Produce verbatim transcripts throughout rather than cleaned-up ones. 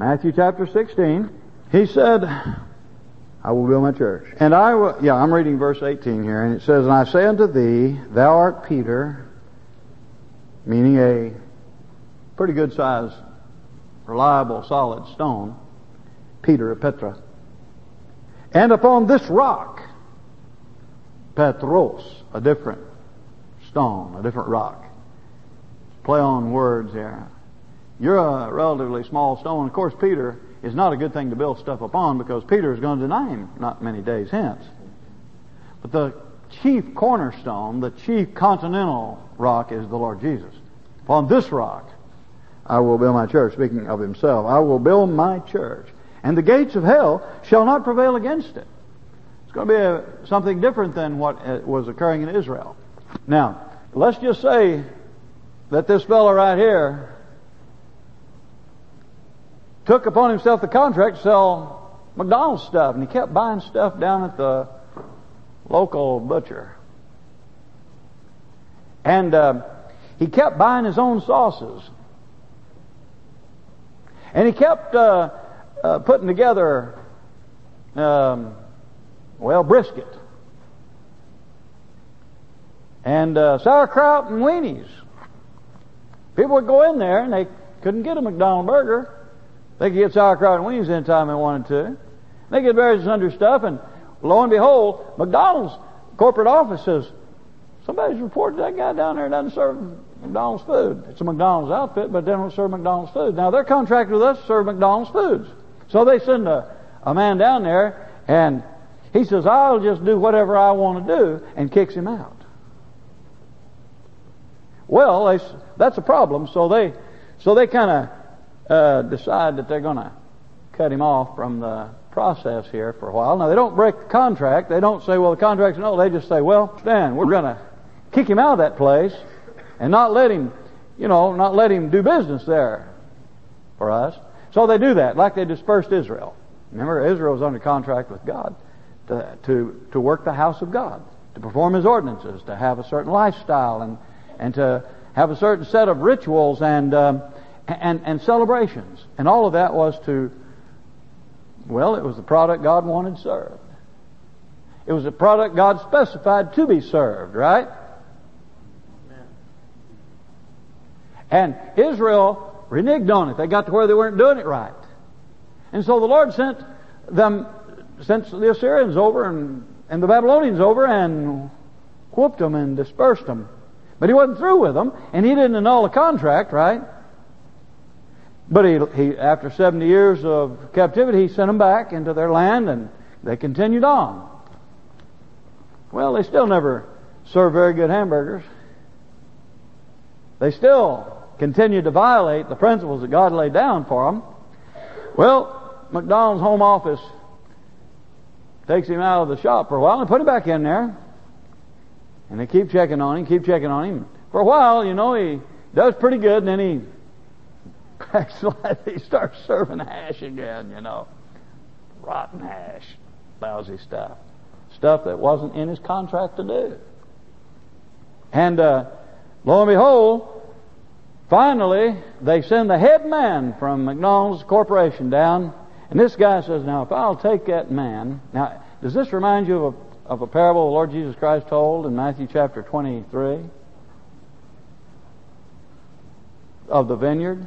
Matthew chapter sixteen. He said, I will build my church. And I will, yeah, I'm reading verse eighteen here, and it says, and I say unto thee, thou art Peter, meaning a pretty good sized, reliable, solid stone, Peter, a Petra. And upon this rock, Petros, a different stone, a different rock. Play on words here. You're a relatively small stone. Of course, Peter is not a good thing to build stuff upon, because Peter is going to deny him not many days hence. But the chief cornerstone, the chief continental rock, is the Lord Jesus. Upon this rock I will build my church. Speaking of himself, I will build my church, and the gates of hell shall not prevail against it. It's going to be a, something different than what was occurring in Israel. Now, let's just say that this fellow right here took upon himself the contract to sell McDonald's stuff, and he kept buying stuff down at the local butcher. And uh, he kept buying his own sauces. And he kept uh, uh, putting together, um, well, brisket. And uh, sauerkraut and weenies. People would go in there and they couldn't get a McDonald's burger. They could get sauerkraut and weenies anytime they wanted to. They get various under stuff, and lo and behold, McDonald's corporate office says, somebody's reported that guy down there doesn't serve McDonald's food. It's a McDonald's outfit, but they don't serve McDonald's food. Now they're contracted with us to serve McDonald's foods. So they send a, a man down there, and he says, I'll just do whatever I want to do, and kicks him out. Well, they, that's a problem. So they, so they kind of uh, decide that they're going to cut him off from the process here for a while. Now, they don't break the contract. They don't say, well, the contract's no. They just say, well, Stan, we're going to kick him out of that place and not let him, you know, not let him do business there for us. So they do that, like they dispersed Israel. Remember, Israel was under contract with God to, to, to work the house of God, to perform His ordinances, to have a certain lifestyle, and and to have a certain set of rituals and um, and and celebrations. And all of that was to, well, it was the product God wanted served. It was a product God specified to be served, right? Amen. And Israel reneged on it. They got to where they weren't doing it right. And so the Lord sent them, sent the Assyrians over and, and the Babylonians over and whooped them and dispersed them. But He wasn't through with them, and He didn't annul the contract, right? But he, he, after seventy years of captivity, He sent them back into their land, and they continued on. Well, they still never served very good hamburgers. They still continued to violate the principles that God laid down for them. Well, McDonald's home office takes him out of the shop for a while and put him back in there. And they keep checking on him, keep checking on him. For a while, you know, he does pretty good, and then he backslides. He starts serving hash again, you know. Rotten hash. Lousy stuff. Stuff that wasn't in his contract to do. And uh, lo and behold, finally, they send the head man from McDonald's Corporation down. And this guy says, now, if I'll take that man... Now, does this remind you of a of a parable the Lord Jesus Christ told in Matthew chapter twenty-three of the vineyard?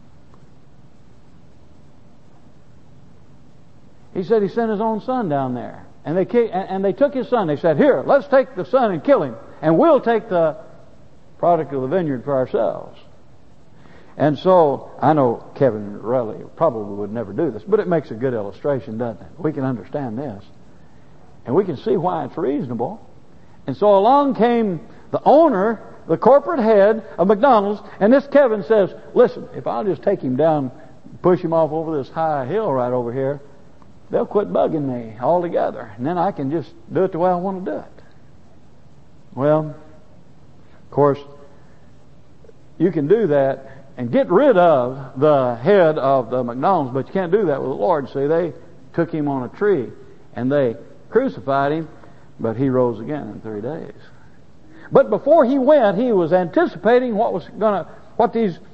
He said He sent His own son down there, and they and they took His son. They said, here, let's take the son and kill him, and we'll take the product of the vineyard for ourselves. And so, I know Kevin really probably would never do this, but it makes a good illustration, doesn't it? We can understand this. And we can see why it's reasonable. And so along came the owner, the corporate head of McDonald's, and this Kevin says, listen, if I'll just take him down, push him off over this high hill right over here, they'll quit bugging me altogether. And then I can just do it the way I want to do it. Well, of course, you can do that and get rid of the head of the McDonald's, but you can't do that with the Lord. See, they took Him on a tree, and they crucified Him, but He rose again in three days. But before He went, He was anticipating what was gonna, what these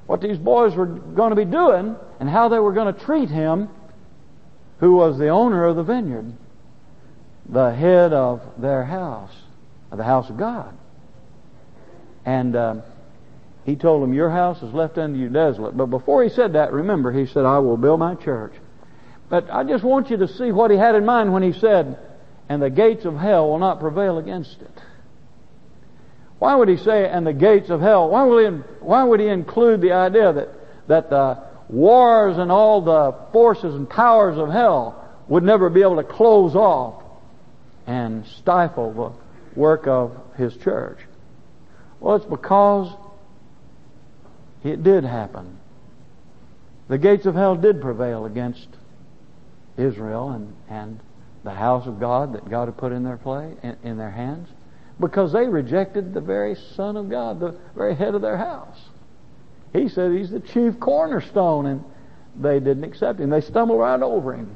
what these boys were going to be doing and how they were going to treat him, who was the owner of the vineyard, the head of their house, of the house of God. And uh, he told them, your house is left unto you desolate. But before he said that, remember, he said, I will build my church. But I just want you to see what he had in mind when he said, and the gates of hell will not prevail against it. Why would he say, and the gates of hell? Why would he, why would he include the idea that, that the wars and all the forces and powers of hell would never be able to close off and stifle the work of his church? Well, it's because it did happen. The gates of hell did prevail against Israel and, and the house of God that God had put in their play, in, in their hands, because they rejected the very Son of God, the very head of their house. He said he's the chief cornerstone, and they didn't accept him. They stumbled right over him.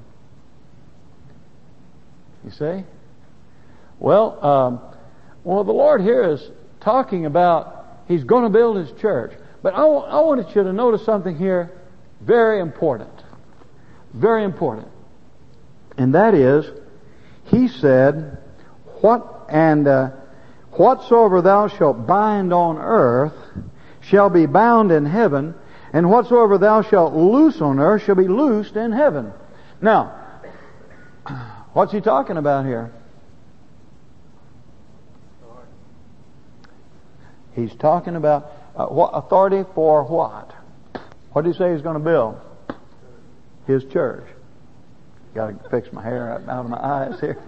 You see? Well, um, well, the Lord here is talking about he's going to build his church. But I, w- I wanted you to notice something here very important. Very important. And that is, he said, "What and uh, whatsoever thou shalt bind on earth shall be bound in heaven, and whatsoever thou shalt loose on earth shall be loosed in heaven." Now, what's he talking about here? He's talking about uh, what authority for what? What did he say he's going to build? His church. Got to fix my hair out of my eyes here.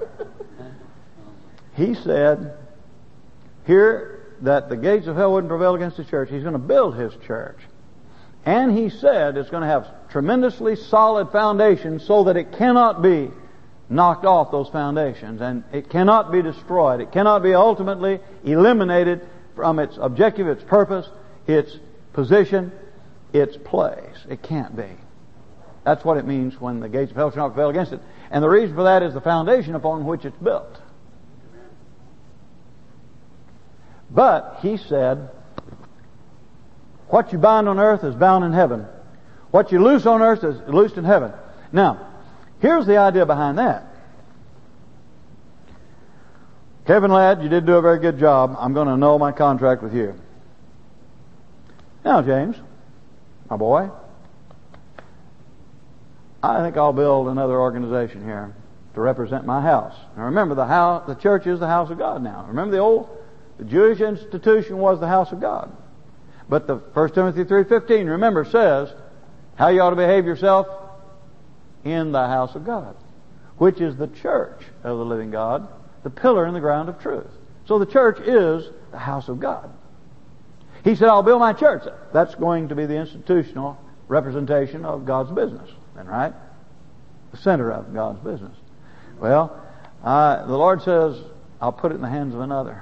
He said here that the gates of hell wouldn't prevail against his church. He's going to build his church. And he said it's going to have tremendously solid foundations so that it cannot be knocked off those foundations, and it cannot be destroyed. It cannot be ultimately eliminated from its objective, its purpose, its position, its place. It can't be. That's what it means when the gates of hell shall not prevail against it. And the reason for that is the foundation upon which it's built. But he said, what you bind on earth is bound in heaven. What you loose on earth is loosed in heaven. Now, here's the idea behind that. Kevin Ladd, you did do a very good job. I'm going to annul my contract with you. Now, James, my boy, I think I'll build another organization here to represent my house. Now remember, the house, the church is the house of God now. Remember the old, the Jewish institution was the house of God. But the First Timothy three fifteen, remember, says how you ought to behave yourself in the house of God, which is the church of the living God, the pillar and the ground of truth. So the church is the house of God. He said, I'll build my church. That's going to be the institutional representation of God's business. Then, right? The center of God's business. Well, uh, the Lord says, I'll put it in the hands of another.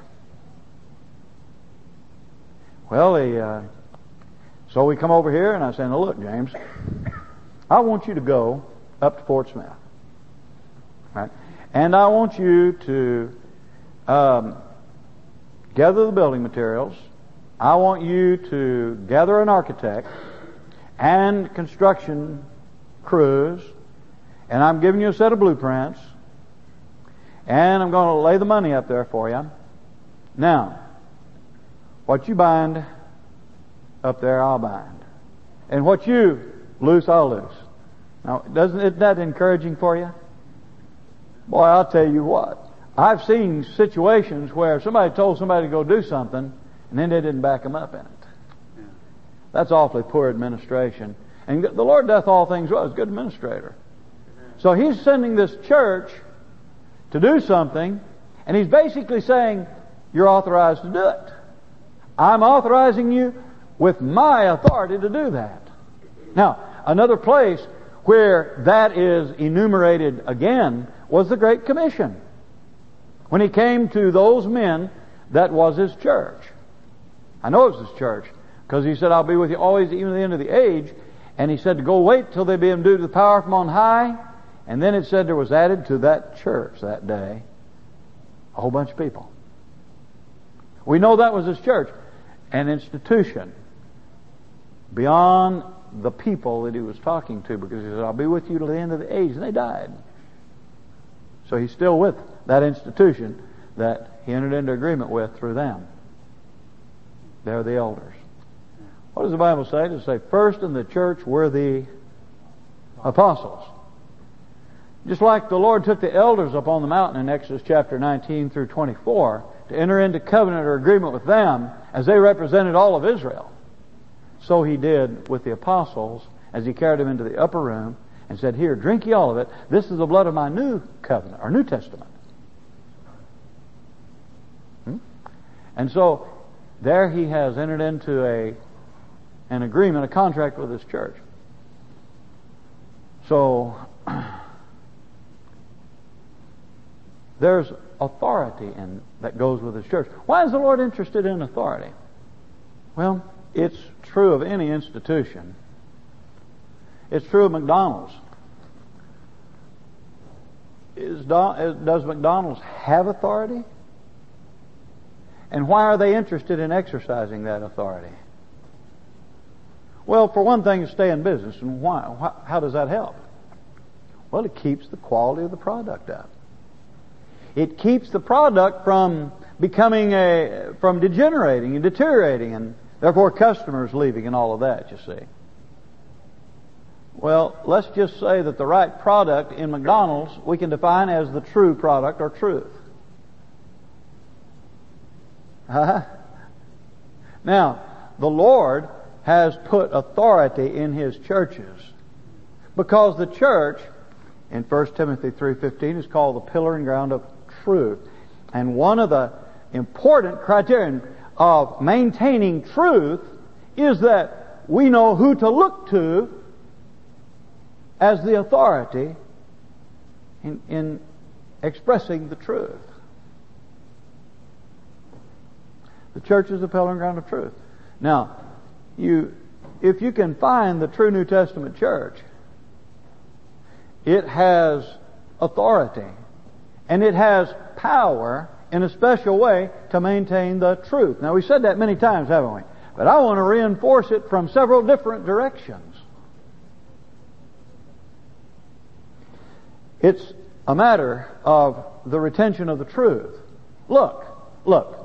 Well, he, uh, so we come over here and I say, now look, James, I want you to go up to Fort Smith. Right? And I want you to um, gather the building materials. I want you to gather an architect and construction crews, and I'm giving you a set of blueprints, and I'm going to lay the money up there for you. Now, what you bind up there, I'll bind. And what you loose, I'll loose. Now, doesn't it that encouraging for you? Boy, I'll tell you what. I've seen situations where somebody told somebody to go do something, and then they didn't back them up in it. That's awfully poor administration. And the Lord doth all things well. He's a good administrator. So He's sending this church to do something, and He's basically saying, you're authorized to do it. I'm authorizing you with my authority to do that. Now, another place where that is enumerated again was the Great Commission. When He came to those men, that was His church. I know it was His church, because He said, I'll be with you always, even to the end of the age. And He said to go wait till they be endued with power from on high. And then it said there was added to that church that day a whole bunch of people. We know that was His church. An institution. beyond the people that he was talking to, because he said, I'll be with you till the end of the age, and they died. So he's still with that institution that he entered into agreement with through them. They're the elders. What does the Bible say? Does it say first in the church were the apostles? Just like the Lord took the elders up on the mountain in Exodus chapter nineteen through twenty-four to enter into covenant or agreement with them as they represented all of Israel, so he did with the apostles as he carried them into the upper room and said, here, drink ye all of it. This is the blood of my new covenant, or New Testament. Hmm? And so there he has entered into a an agreement, a contract with his church. So there's authority in that goes with his church. Why is the Lord interested in authority? Well, it's true of any institution. It's true of McDonald's. Is, does McDonald's have authority? And why are they interested in exercising that authority? Well, for one thing, to stay in business. And why? How does that help? Well, it keeps the quality of the product up. It keeps the product from becoming a, from degenerating and deteriorating, and therefore customers leaving and all of that, you see. Well, let's just say that the right product in McDonald's we can define as the true product or truth. Huh? Now, the Lord has put authority in His churches, because the church in First Timothy three fifteen is called the pillar and ground of truth. And one of the important criterion of maintaining truth is that we know who to look to as the authority in, in expressing the truth. The church is the pillar and ground of truth. Now, you, if you can find the true New Testament church, it has authority and it has power in a special way to maintain the truth. Now, we said that many times, haven't we? But I want to reinforce it from several different directions. It's a matter of the retention of the truth. Look, look.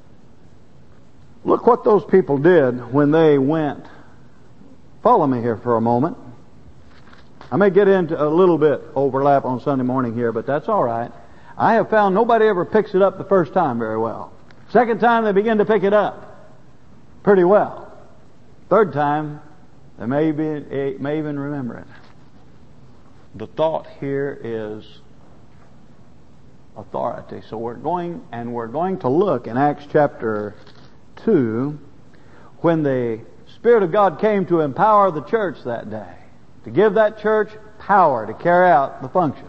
Look what those people did when they went. Follow me here for a moment. I may get into a little bit overlap on Sunday morning here, but that's all right. I have found nobody ever picks it up the first time very well. Second time they begin to pick it up pretty well. Third time they may, be, may even remember it. The thought here is authority. So we're going, and we're going to look in Acts chapter two, when the Spirit of God came to empower the church that day, to give that church power to carry out the functions.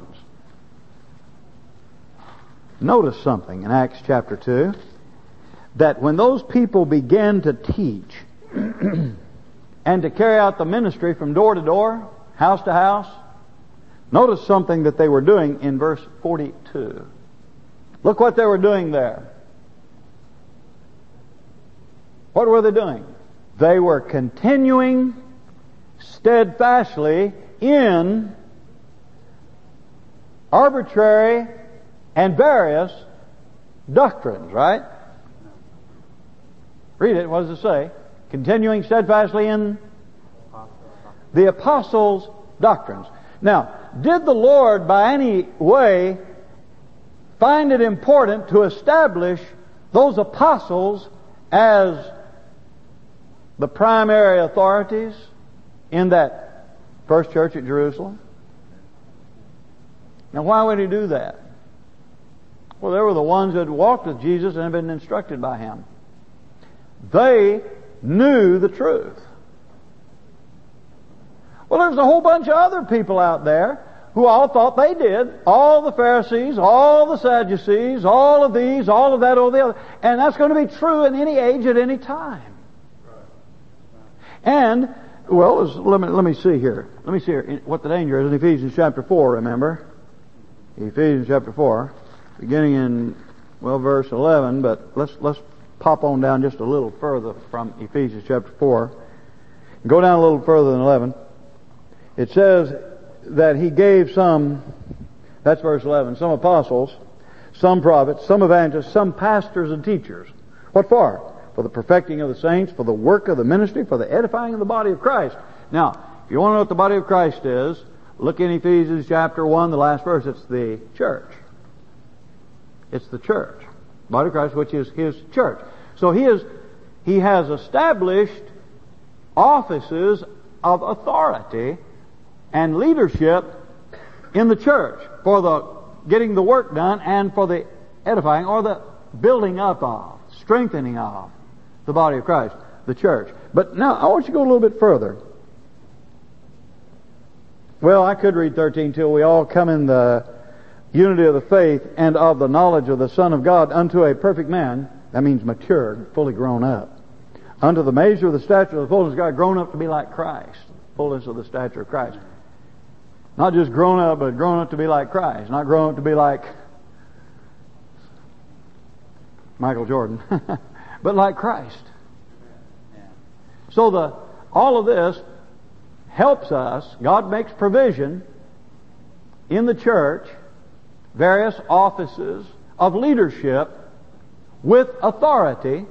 Notice something in Acts chapter two, that when those people began to teach and to carry out the ministry from door to door, house to house, notice something that they were doing in verse forty-two. Look what they were doing there. What were they doing? They were continuing steadfastly in arbitrary and various doctrines, right? Read it. What does it say? Continuing steadfastly in the apostles' doctrines. Now, did the Lord by any way find it important to establish those apostles as the primary authorities in that first church at Jerusalem? Now, why would He do that? Well, they were the ones that walked with Jesus and had been instructed by Him. They knew the truth. Well, there's a whole bunch of other people out there who all thought they did. All the Pharisees, all the Sadducees, all of these, all of that, all the other. And that's going to be true in any age at any time. And, well, let me, let me see here. Let me see here what the danger is in Ephesians chapter four, remember? Ephesians chapter four, beginning in, well, verse eleven, but let's let's pop on down just a little further from Ephesians chapter four. Go down a little further than eleven. It says that He gave some, that's verse eleven, some apostles, some prophets, some evangelists, some pastors and teachers. What for? For the perfecting of the saints, for the work of the ministry, for the edifying of the body of Christ. Now, if you want to know what the body of Christ is, look in Ephesians chapter one, the last verse. It's the church. It's the church. Body of Christ, which is His church. So He is, He has established offices of authority and leadership in the church for the getting the work done and for the edifying or the building up of, strengthening of the body of Christ, the church. But now I want you to go a little bit further. Well, I could read thirteen, till we all come in the unity of the faith and of the knowledge of the Son of God unto a perfect man. That means matured, fully grown up. Unto the measure of the stature of the fullness of God, grown up to be like Christ. Fullness of the stature of Christ. Not just grown up, but grown up to be like Christ. Not grown up to be like Michael Jordan, but like Christ. So the all of this helps us. God makes provision in the church, various offices of leadership with authority,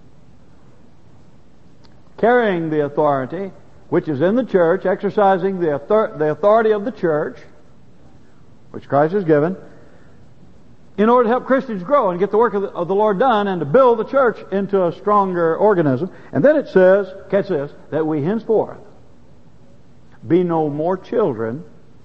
carrying the authority which is in the church, exercising the author- the authority of the church, which Christ has given, in order to help Christians grow and get the work of the, of the Lord done and to build the church into a stronger organism. And then it says, catch this, that we henceforth be no more children,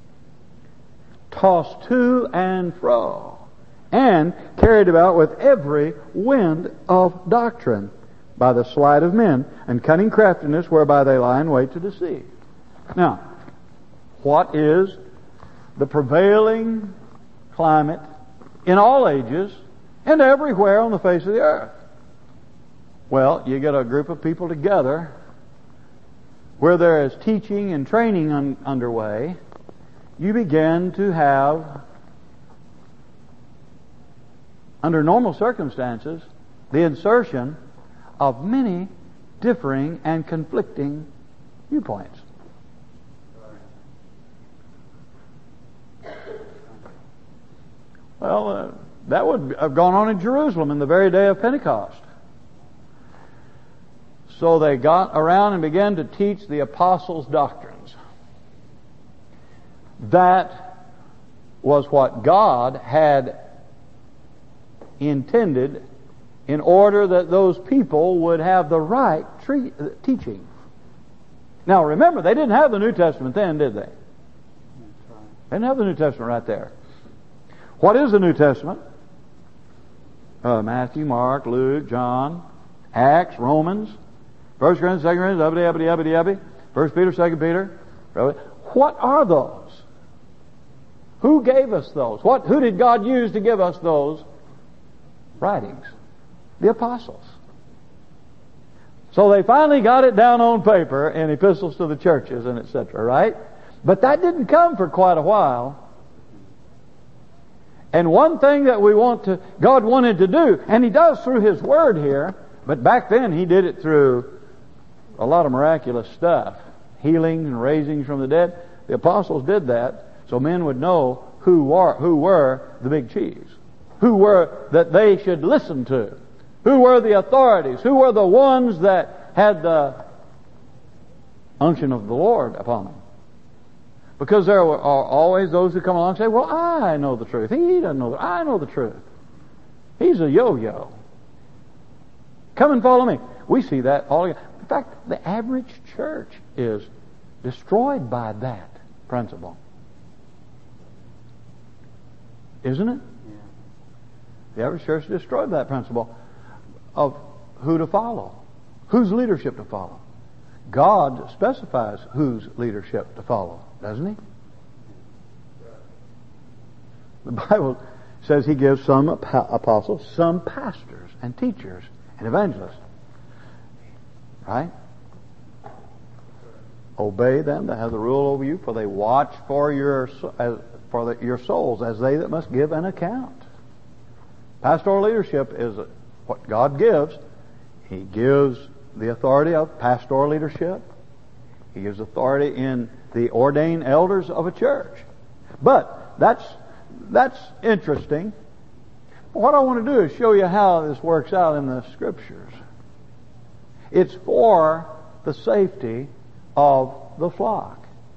tossed to and fro, and carried about with every wind of doctrine, by the sleight of men, and cunning craftiness whereby they lie in wait to deceive. Now, what is the prevailing climate in all ages and everywhere on the face of the earth? Well, you get a group of people together where there is teaching and training un- underway. You begin to have, under normal circumstances, the insertion of many differing and conflicting viewpoints. Well, uh, that would have gone on in Jerusalem in the very day of Pentecost. So they got around and began to teach the apostles' doctrines. That was what God had intended in order that those people would have the right tre- teaching. Now remember, they didn't have the New Testament then, did they? They didn't have the New Testament right there. What is the New Testament? Uh, Matthew, Mark, Luke, John, Acts, Romans, First Corinthians, Second Corinthians, abby, abby, abby, abby, First Peter, Second Peter. What are those? Who gave us those? What? Who did God use to give us those writings? The apostles. So they finally got it down on paper in epistles to the churches and et cetera, right? But that didn't come for quite a while. And one thing that we want to, God wanted to do, and He does through His Word here, but back then He did it through a lot of miraculous stuff. Healings and raisings from the dead. The apostles did that so men would know who were, who were the big chiefs. Who were that they should listen to. Who were the authorities? Who were the ones that had the unction of the Lord upon them? Because there are always those who come along and say, well, I know the truth. He doesn't know the I know the truth. He's a yo-yo. Come and follow me. We see that all again. In fact, the average church is destroyed by that principle. Isn't it? Yeah. The average church is destroyed by that principle of who to follow, whose leadership to follow. God specifies whose leadership to follow, doesn't He? The Bible says He gives some apostles, some pastors and teachers and evangelists. Right? Obey them that have the rule over you, for they watch for your as, for the, your souls as they that must give an account. Pastoral leadership is what God gives. He gives the authority of pastoral leadership. He gives authority in the ordained elders of a church. But that's that's interesting. What I want to do is show you how this works out in the Scriptures. It's for the safety of the flock.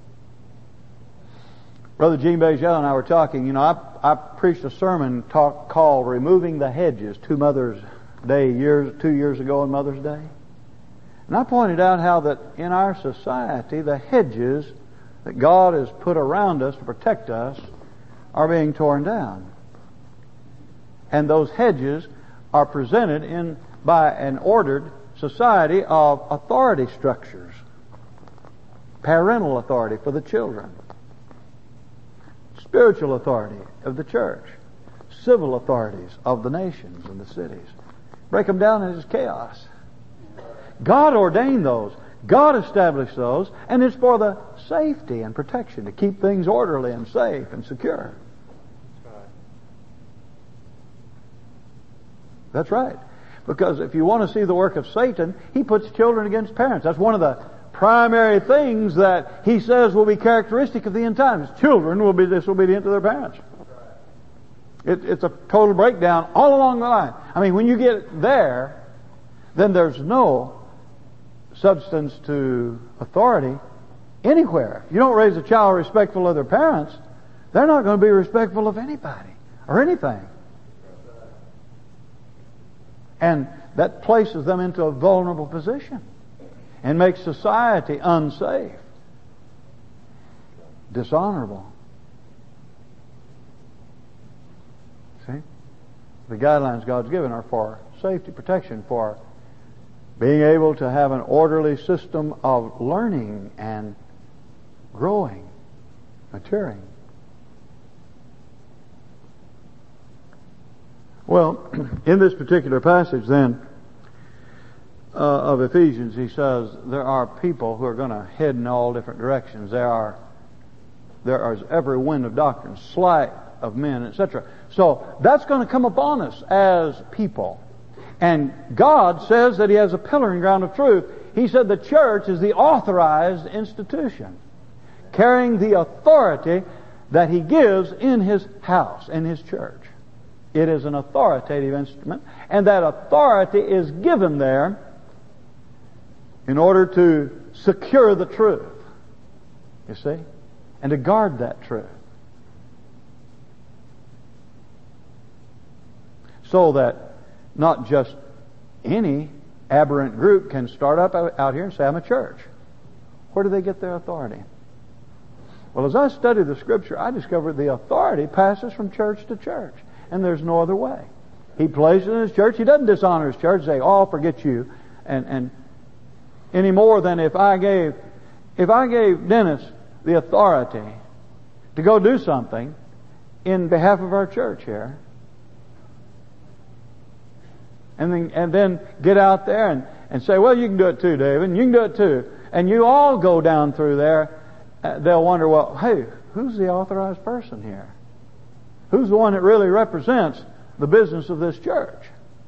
Brother Gene Bajel and I were talking. You know, I, I preached a sermon talk, called "Removing the Hedges" two Mother's Day years, two years ago on Mother's Day, and I pointed out how that in our society the hedges that God has put around us to protect us are being torn down, and those hedges are presented in by an ordered society of authority structures, parental authority for the children, spiritual authority of the church, civil authorities of the nations and the cities. Break them down and it's chaos. God ordained those. God established those, and it's for the safety and protection to keep things orderly and safe and secure. That's right. Because if you want to see the work of Satan, he puts children against parents. That's one of the primary things that he says will be characteristic of the end times. Children will be disobedient to their parents. It, it's a total breakdown all along the line. I mean, when you get there, then there's no substance to authority anywhere. If you don't raise a child respectful of their parents, they're not going to be respectful of anybody or anything. And that places them into a vulnerable position and makes society unsafe, dishonorable. See? The guidelines God's given are for safety, protection, for being able to have an orderly system of learning and growing, maturing. Well, in this particular passage then uh, of Ephesians, he says there are people who are going to head in all different directions. There are there is every wind of doctrine, sleight of men, et cetera. So that's going to come upon us as people. And God says that He has a pillar and ground of truth. He said the church is the authorized institution, carrying the authority that He gives in His house, in His church. It is an authoritative instrument, and that authority is given there in order to secure the truth, you see, and to guard that truth. So that not just any aberrant group can start up out here and say, I'm a church. Where do they get their authority? Well, as I studied the Scripture, I discovered the authority passes from church to church. And there's no other way. He places it in His church. He doesn't dishonor His church, say, oh, I'll forget you. And, and any more than if I gave, if I gave Dennis the authority to go do something in behalf of our church here, and then, and then get out there and, and say, well, you can do it too, David, and you can do it too. And you all go down through there, uh, they'll wonder, well, hey, who's the authorized person here? Who's the one that really represents the business of this church?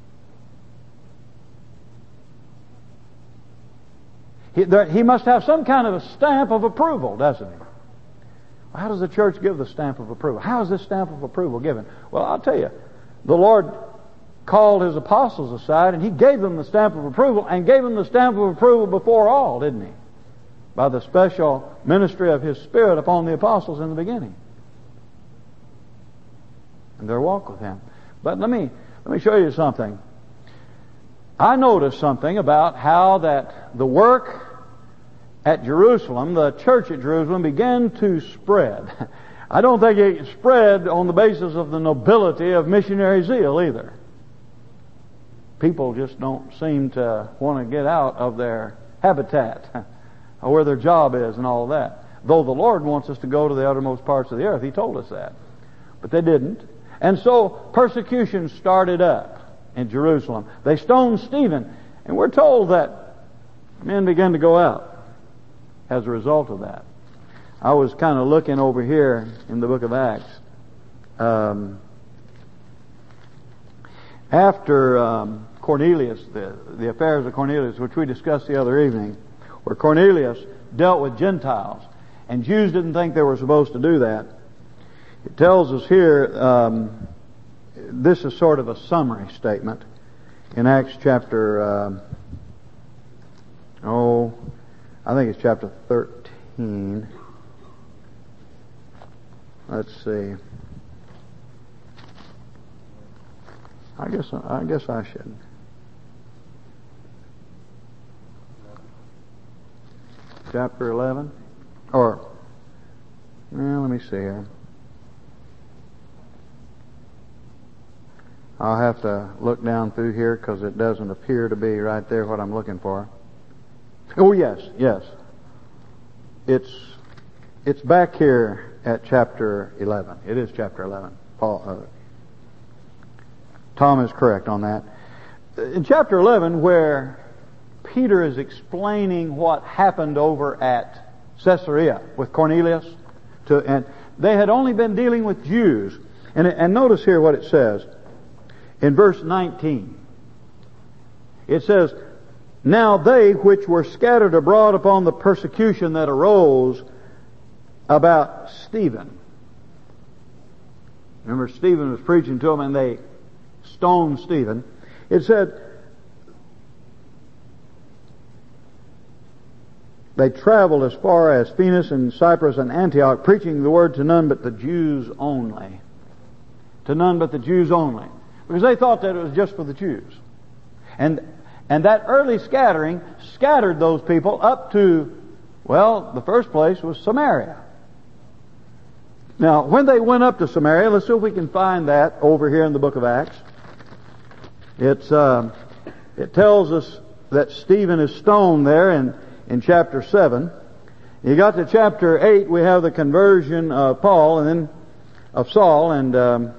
He, there, he must have some kind of a stamp of approval, doesn't he? How does the church give the stamp of approval? How is this stamp of approval given? Well, I'll tell you. The Lord called His apostles aside, and He gave them the stamp of approval, and gave them the stamp of approval before all, didn't He? By the special ministry of His Spirit upon the apostles in the beginning. And their walk with Him. But let me let me show you something. I noticed something about how that the work at Jerusalem, the church at Jerusalem, began to spread. I don't think it spread on the basis of the nobility of missionary zeal either. People just don't seem to want to get out of their habitat or where their job is and all that. Though the Lord wants us to go to the uttermost parts of the earth. He told us that. But they didn't. And so persecution started up in Jerusalem. They stoned Stephen. And we're told that men began to go out as a result of that. I was kind of looking over here in the book of Acts. Um, after um, Cornelius, the, the affairs of Cornelius, which we discussed the other evening, where Cornelius dealt with Gentiles. And Jews didn't think they were supposed to do that. It tells us here, um, this is sort of a summary statement in Acts chapter, um, oh, I think it's chapter thirteen. Let's see. I guess I guess I should. Chapter eleven, or well, let me see here. I'll have to look down through here because it doesn't appear to be right there what I'm looking for. Oh yes, yes. It's it's back here at chapter eleven. It is chapter eleven. Paul, uh, Tom is correct on that. In chapter eleven, where Peter is explaining what happened over at Caesarea with Cornelius, to, and they had only been dealing with Jews. And, and notice here what it says in verse nineteen. It says, "Now they which were scattered abroad upon the persecution that arose about Stephen." Remember, Stephen was preaching to them and they stoned Stephen. It said, they traveled as far as Phoenix and Cyprus and Antioch, preaching the word to none but the Jews only. To none but the Jews only. Because they thought that it was just for the Jews. And and that early scattering scattered those people up to, well, the first place was Samaria. Now, when they went up to Samaria, let's see if we can find that over here in the book of Acts. It's uh, it tells us that Stephen is stoned there in, in chapter seven. You got to chapter eight, we have the conversion of Paul and then of Saul, and um,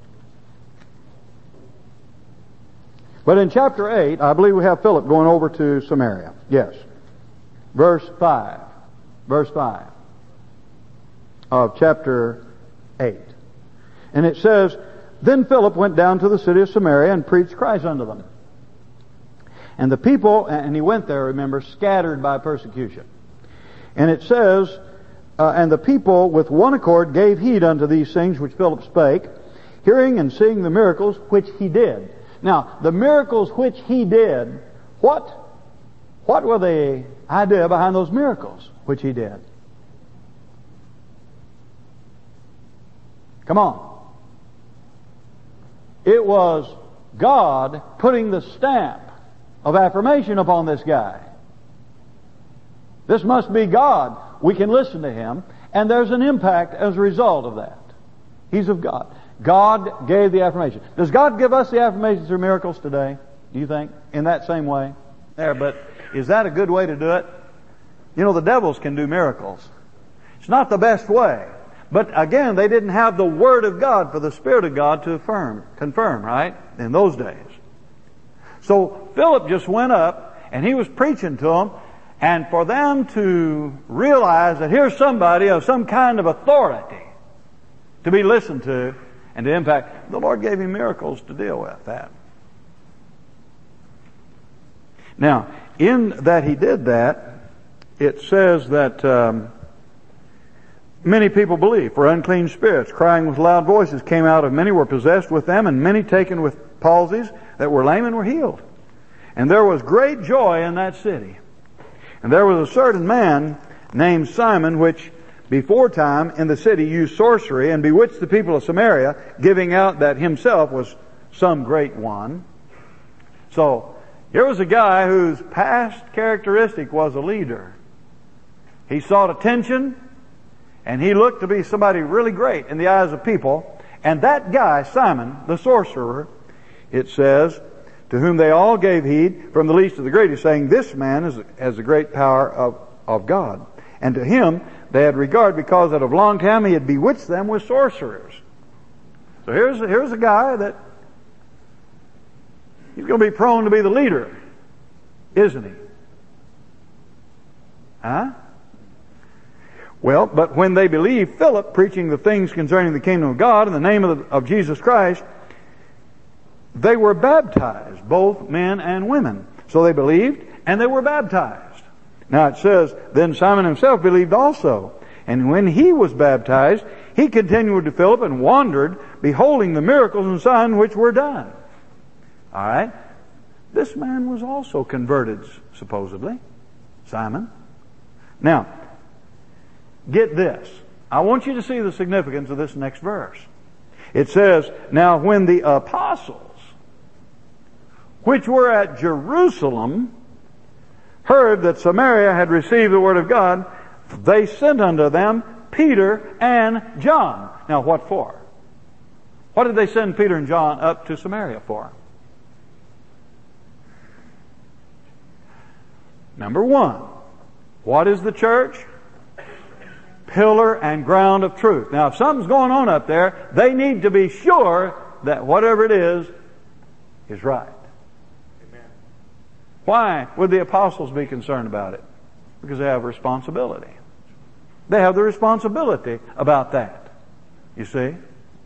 but in chapter eight, I believe we have Philip going over to Samaria. Yes. Verse five. Verse five of chapter eight. And it says, "Then Philip went down to the city of Samaria and preached Christ unto them. And the people," and he went there, remember, scattered by persecution. And it says, uh, "And the people with one accord gave heed unto these things which Philip spake, hearing and seeing the miracles which he did." Now, the miracles which he did, what, what were the idea behind those miracles which he did? Come on. It was God putting the stamp of affirmation upon this guy. This must be God. We can listen to him, and there's an impact as a result of that. He's of God. God gave the affirmation. Does God give us the affirmation through miracles today? Do you think? In that same way? There, but is that a good way to do it? You know, the devils can do miracles. It's not the best way. But again, they didn't have the Word of God for the Spirit of God to affirm, confirm, right? In those days. So Philip just went up and he was preaching to them, and for them to realize that here's somebody of some kind of authority to be listened to and to impact, the Lord gave him miracles to deal with that. Now, in that he did that, it says that um, many people believed, for unclean spirits, crying with loud voices, came out of many, were possessed with them, and many taken with palsies that were lame and were healed. And there was great joy in that city. And there was a certain man named Simon, which before time in the city used sorcery and bewitched the people of Samaria, giving out that himself was some great one. So, here was a guy whose past characteristic was a leader. He sought attention, and he looked to be somebody really great in the eyes of people. And that guy, Simon, the sorcerer, it says, to whom they all gave heed, from the least to the greatest, saying, "This man is, has the great power of, of God." And to him they had regard, because that of long time he had bewitched them with sorcerers. So here's, here's a guy that he's going to be prone to be the leader, isn't he? Huh? Well, but when they believed Philip preaching the things concerning the kingdom of God in the name of, the, of Jesus Christ, they were baptized, both men and women. So they believed and they were baptized. Now it says, then Simon himself believed also. And when he was baptized, he continued to Philip and wandered, beholding the miracles and signs which were done. All right? This man was also converted, supposedly. Simon. Now, get this. I want you to see the significance of this next verse. It says, now when the apostles, which were at Jerusalem, heard that Samaria had received the word of God, they sent unto them Peter and John. Now what for? What did they send Peter and John up to Samaria for? Number one, what is the church? Pillar and ground of truth. Now if something's going on up there, they need to be sure that whatever it is, is right. Amen. Why would the apostles be concerned about it? Because they have responsibility. They have the responsibility about that. You see? Is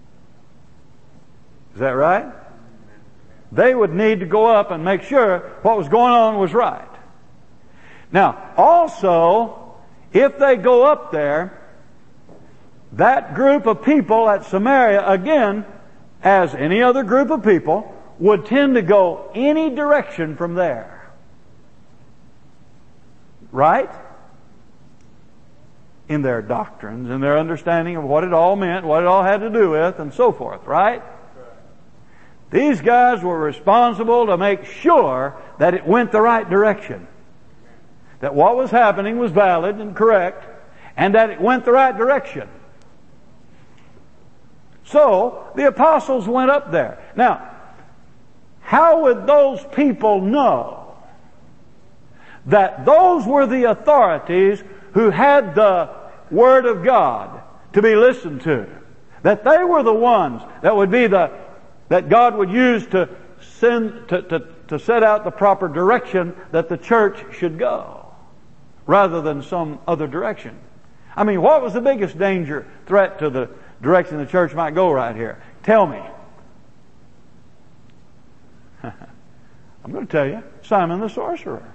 that right? They would need to go up and make sure what was going on was right. Now, also, if they go up there, that group of people at Samaria, again, as any other group of people, would tend to go any direction from there. Right? In their doctrines, in their understanding of what it all meant, what it all had to do with, and so forth, right? These guys were responsible to make sure that it went the right direction. That what was happening was valid and correct, and that it went the right direction. So, the apostles went up there. Now, how would those people know that those were the authorities who had the Word of God to be listened to? That they were the ones that would be the, that God would use to send, to, to, to set out the proper direction that the church should go, rather than some other direction. I mean, what was the biggest danger, threat to the direction the church might go right here? Tell me. I'm going to tell you, Simon the sorcerer.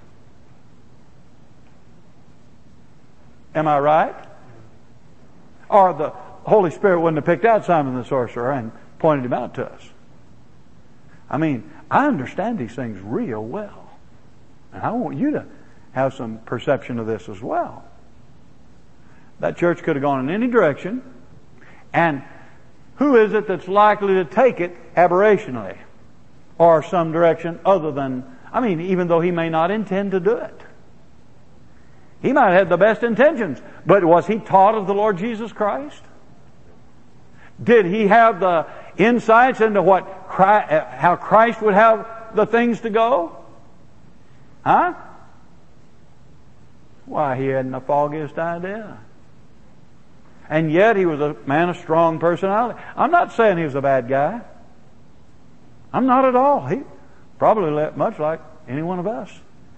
Am I right? Or the Holy Spirit wouldn't have picked out Simon the sorcerer and pointed him out to us. I mean, I understand these things real well. And I want you to have some perception of this as well. That church could have gone in any direction. And who is it that's likely to take it aberrationally? Or some direction other than, I mean, even though he may not intend to do it. He might have the best intentions, but was he taught of the Lord Jesus Christ? Did he have the insights into what Christ, how Christ would have the things to go? Huh? Why, he hadn't the foggiest idea. And yet he was a man of strong personality. I'm not saying he was a bad guy. I'm not at all. He probably looked much like any one of us.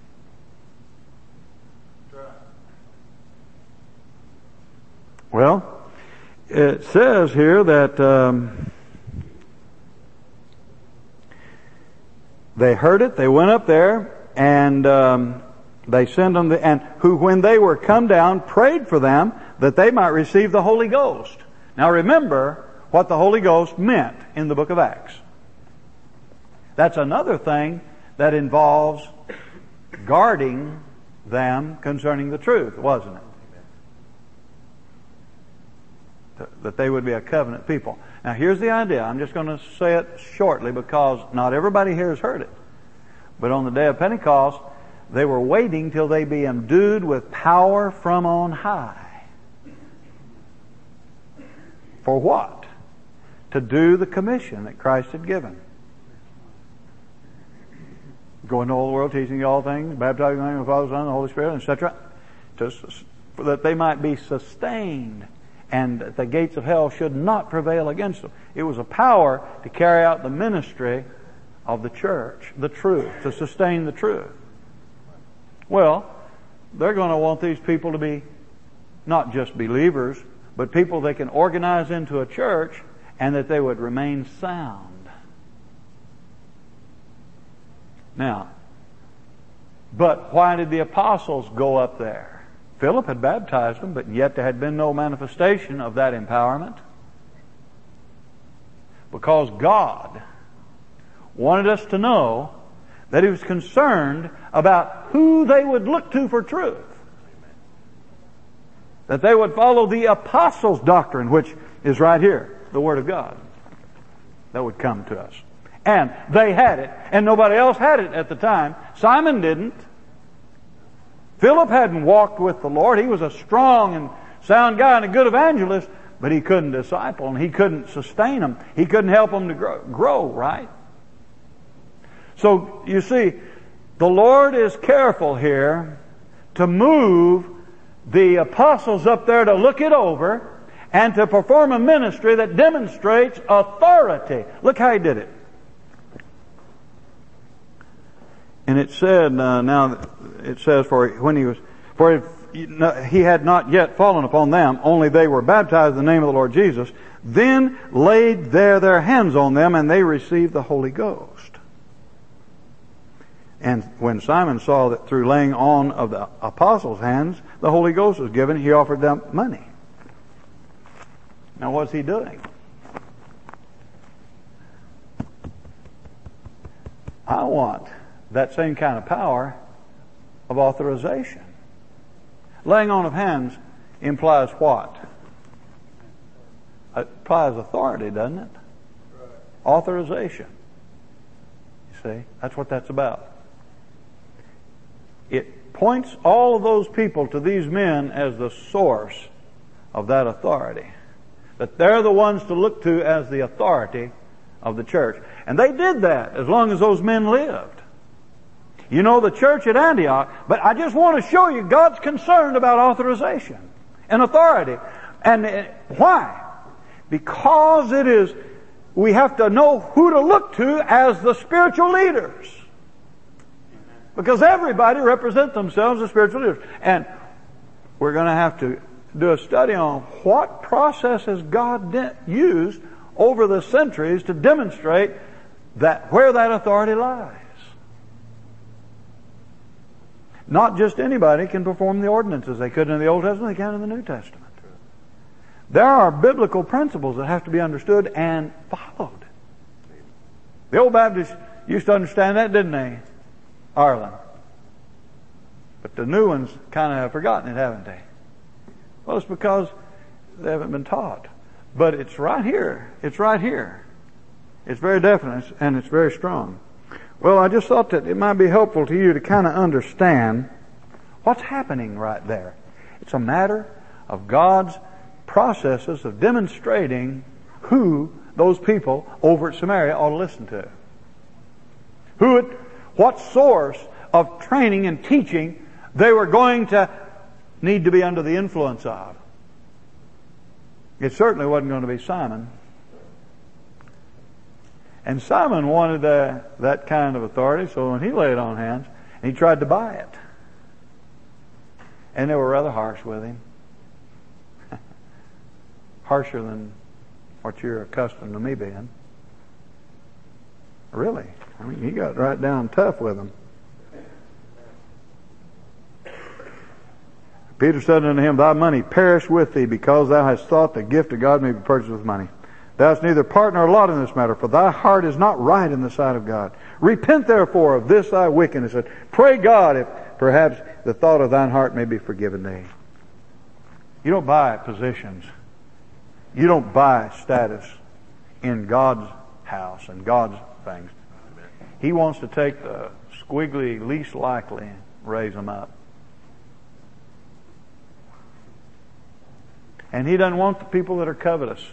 Well, it says here that um, they heard it, they went up there, and um, they sent them, the, and who, when they were come down, prayed for them that they might receive the Holy Ghost. Now remember what the Holy Ghost meant in the book of Acts. That's another thing that involves guarding them concerning the truth, wasn't it? That they would be a covenant people. Now here's the idea. I'm just going to say it shortly because not everybody here has heard it. But on the day of Pentecost, they were waiting till they be endued with power from on high. For what? To do the commission that Christ had given. Go into all the world, teaching you all things, baptizing in the name of the Father, Son, and the Holy Spirit, et cetera, to, that they might be sustained, and that the gates of hell should not prevail against them. It was a power to carry out the ministry of the church, the truth, to sustain the truth. Well, they're going to want these people to be not just believers, but people they can organize into a church and that they would remain sound. Now, But why did the apostles go up there? Philip had baptized them, but yet there had been no manifestation of that empowerment. Because God wanted us to know that He was concerned about who they would look to for truth. That they would follow the apostles' doctrine, which is right here, the Word of God. That would come to us. And they had it, and nobody else had it at the time. Simon didn't. Philip hadn't walked with the Lord. He was a strong and sound guy and a good evangelist, but he couldn't disciple them. He couldn't sustain them. He couldn't help them to grow, grow, right? So, you see, the Lord is careful here to move the apostles up there to look it over and to perform a ministry that demonstrates authority. Look how He did it. And it said, uh, now it says, for when he was, for if he had not yet fallen upon them, only they were baptized in the name of the Lord Jesus, then laid there their hands on them, and they received the Holy Ghost. And when Simon saw that through laying on of the apostles' hands, the Holy Ghost was given, he offered them money. Now what's he doing? I want that same kind of power of authorization. Laying on of hands implies what? It implies authority, doesn't it? Authorization. You see, that's what that's about. It points all of those people to these men as the source of that authority. That they're the ones to look to as the authority of the church. And they did that as long as those men lived. You know, the church at Antioch, but I just want to show you God's concerned about authorization and authority. And why? Because it is, we have to know who to look to as the spiritual leaders. Because everybody represents themselves as spiritual leaders. And we're going to have to do a study on what processes God de- used over the centuries to demonstrate that where that authority lies. Not just anybody can perform the ordinances. They could in the Old Testament, they can in the New Testament. There are biblical principles that have to be understood and followed. The old Baptists used to understand that, didn't they, Arlen? But the new ones kind of have forgotten it, haven't they? Well, it's because they haven't been taught. But it's right here. It's right here. It's very definite and it's very strong. Well, I just thought that it might be helpful to you to kind of understand what's happening right there. It's a matter of God's processes of demonstrating who those people over at Samaria ought to listen to. Who, it, what source of training and teaching they were going to need to be under the influence of. It certainly wasn't going to be Simon. And Simon wanted uh, that kind of authority, so when he laid on hands, he tried to buy it. And they were rather harsh with him. Harsher than what you're accustomed to me being. Really. I mean, he got right down tough with them. Peter said unto him, Thy money perish with thee, because thou hast thought the gift of God may be purchased with money. Thou hast neither part nor lot in this matter, for thy heart is not right in the sight of God. Repent therefore of this thy wickedness, and pray God if perhaps the thought of thine heart may be forgiven thee. You don't buy positions. You don't buy status in God's house and God's things. He wants to take the squiggly, least likely, and raise them up. And He doesn't want the people that are covetous.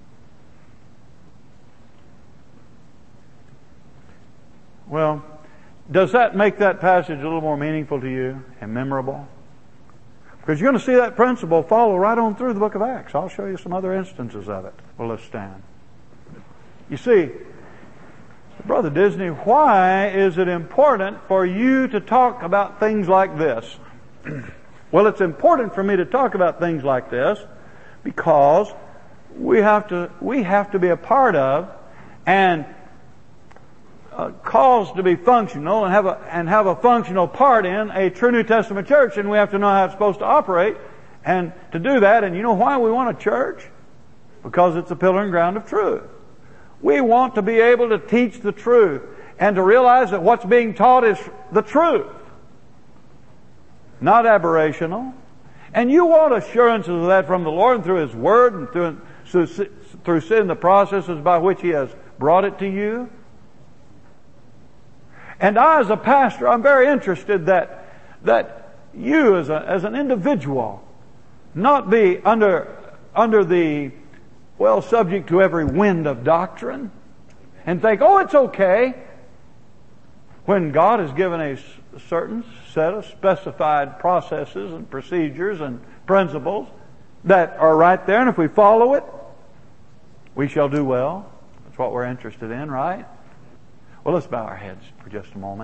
Well, does that make that passage a little more meaningful to you and memorable? Because you're going to see that principle follow right on through the book of Acts. I'll show you some other instances of it. Well, let's stand. You see, Brother Disney, why is it important for you to talk about things like this? Well, it's important for me to talk about things like this because we have to we have to be a part of and uh, caused to be functional and have a and have a functional part in a true New Testament church, and we have to know how it's supposed to operate. And to do that, and you know why we want a church? Because it's a pillar and ground of truth. We want to be able to teach the truth and to realize that what's being taught is the truth, not aberrational. And you want assurances of that from the Lord and through His Word and through, through seeing the processes by which He has brought it to you. And I, as a pastor, I'm very interested that that you, as a, as an individual, not be under under the well subject to every wind of doctrine, and think, oh, it's okay, when God has given a certain set of specified processes and procedures and principles that are right there, and if we follow it, we shall do well. That's what we're interested in, right? Well, let's bow our heads for just a moment.